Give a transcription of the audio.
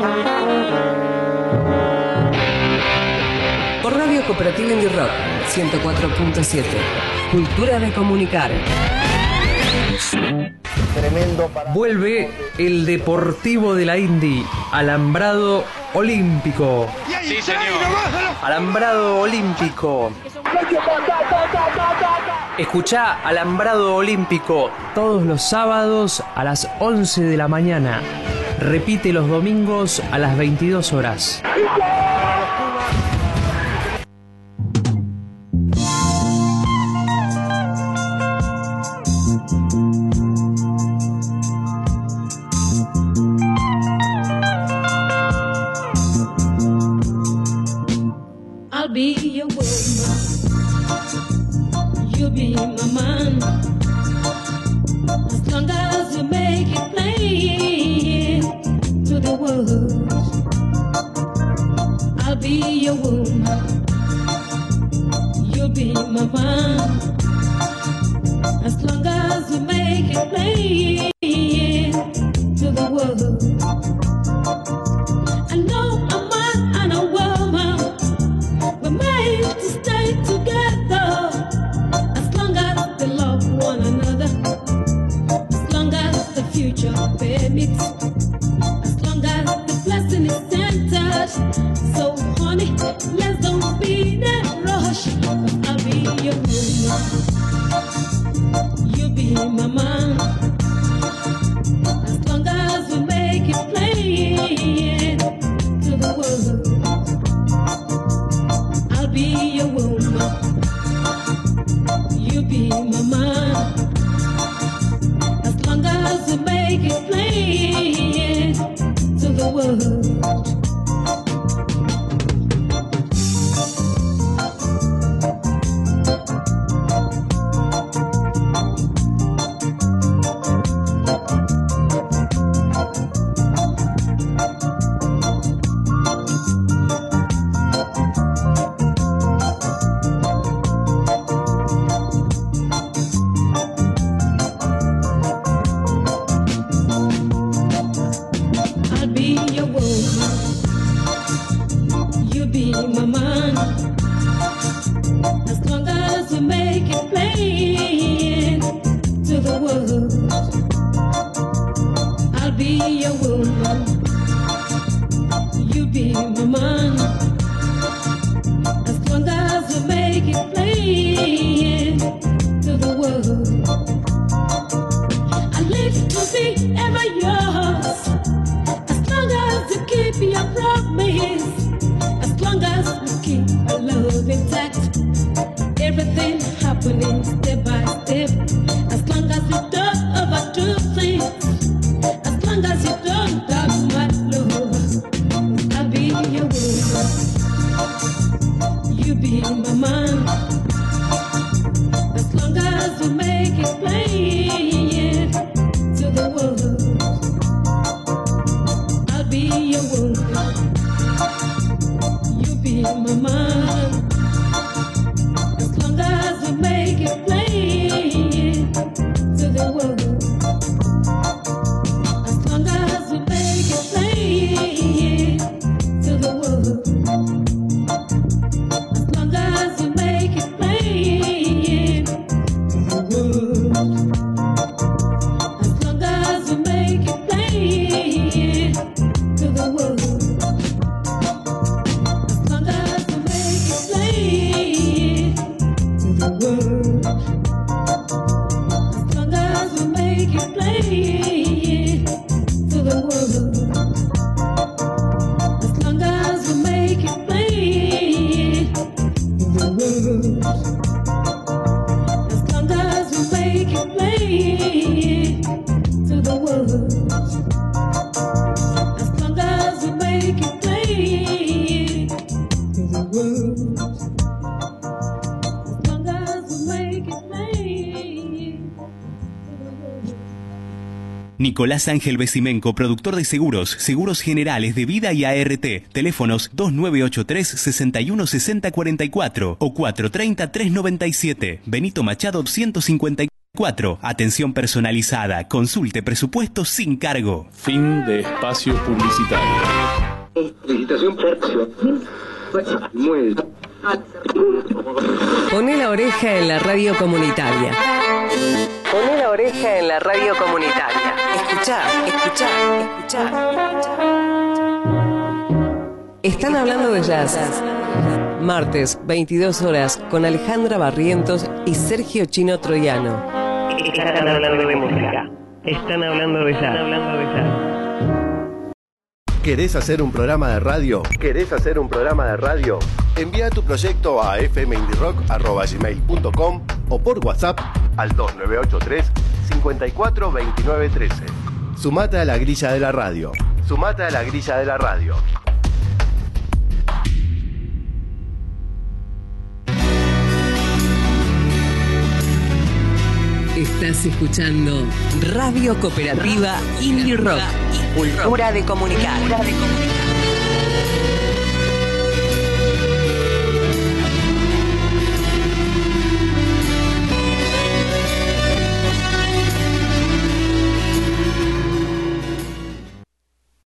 Por Radio Cooperativa Indie Rock 104.7. Cultura de comunicar. Vuelve el Deportivo de la Indy, Alambrado Olímpico. Sí, señor. Alambrado Olímpico. Escuchá Alambrado Olímpico todos los sábados a las 11 de la mañana. Repite los domingos a las 22 horas. I'll be your woman, you'll be my man, as long as you make it plain to the world. I'll be your woman, you'll be my man, as long as you make it plain to the world. I know a man and a woman, we're made to stay together, as long as they love one another, as long as the future permits, as long as the blessing is centered. So honey, let's don't be that rush. I'll be your woman, you'll be my man, as long as we make it plain to the world. I'll be your woman, you be my man, as long as we make it plain to the world. I'll be your woman, you be my man, as long as we make it plain to the world. I'll be your woman, you be my man, as long as we make it plain to the world. I live to be ever yours, as long as you keep your promise, as long as we keep our love intact, everything happening step by step, as long as you don't overdo things, as long as you don't doubt my love. I'll be your woman, you be my man, as long as we make it plain to the world. I'll be your woman, you be my man, as long as we make it plain to the world. As long as we make it plain to the world. As long as we make it plain to the world. As long as we make it plain to the world. As long as we make it plain to the world. As long as we make it plain to the world. As long as we make it plain to the world. As long as we make it plain to the world. As long as we make it plain to the world. As long as we make it plain to the world. Nicolás Ángel Besimenco, productor de seguros, seguros generales de vida y ART. Teléfonos 2983-616044 o 430-397. Benito Machado 154. Atención personalizada. Consulte presupuestos sin cargo. Fin de espacio publicitario. Licitación muy. Poné la oreja en la radio comunitaria. Poné la oreja en la radio comunitaria. Escuchá, escuchá, escuchá. Están hablando de jazz. Martes, 22 horas, con Alejandra Barrientos y Sergio Chino Troiano. Están hablando de música. Están hablando de jazz. ¿Querés hacer un programa de radio? Envía tu proyecto a fmindirock@gmail.com o por WhatsApp al 2983 54 29 13. Sumate a la grilla de la radio. Estás escuchando Radio Cooperativa Indie Rock. Cultura de comunicar.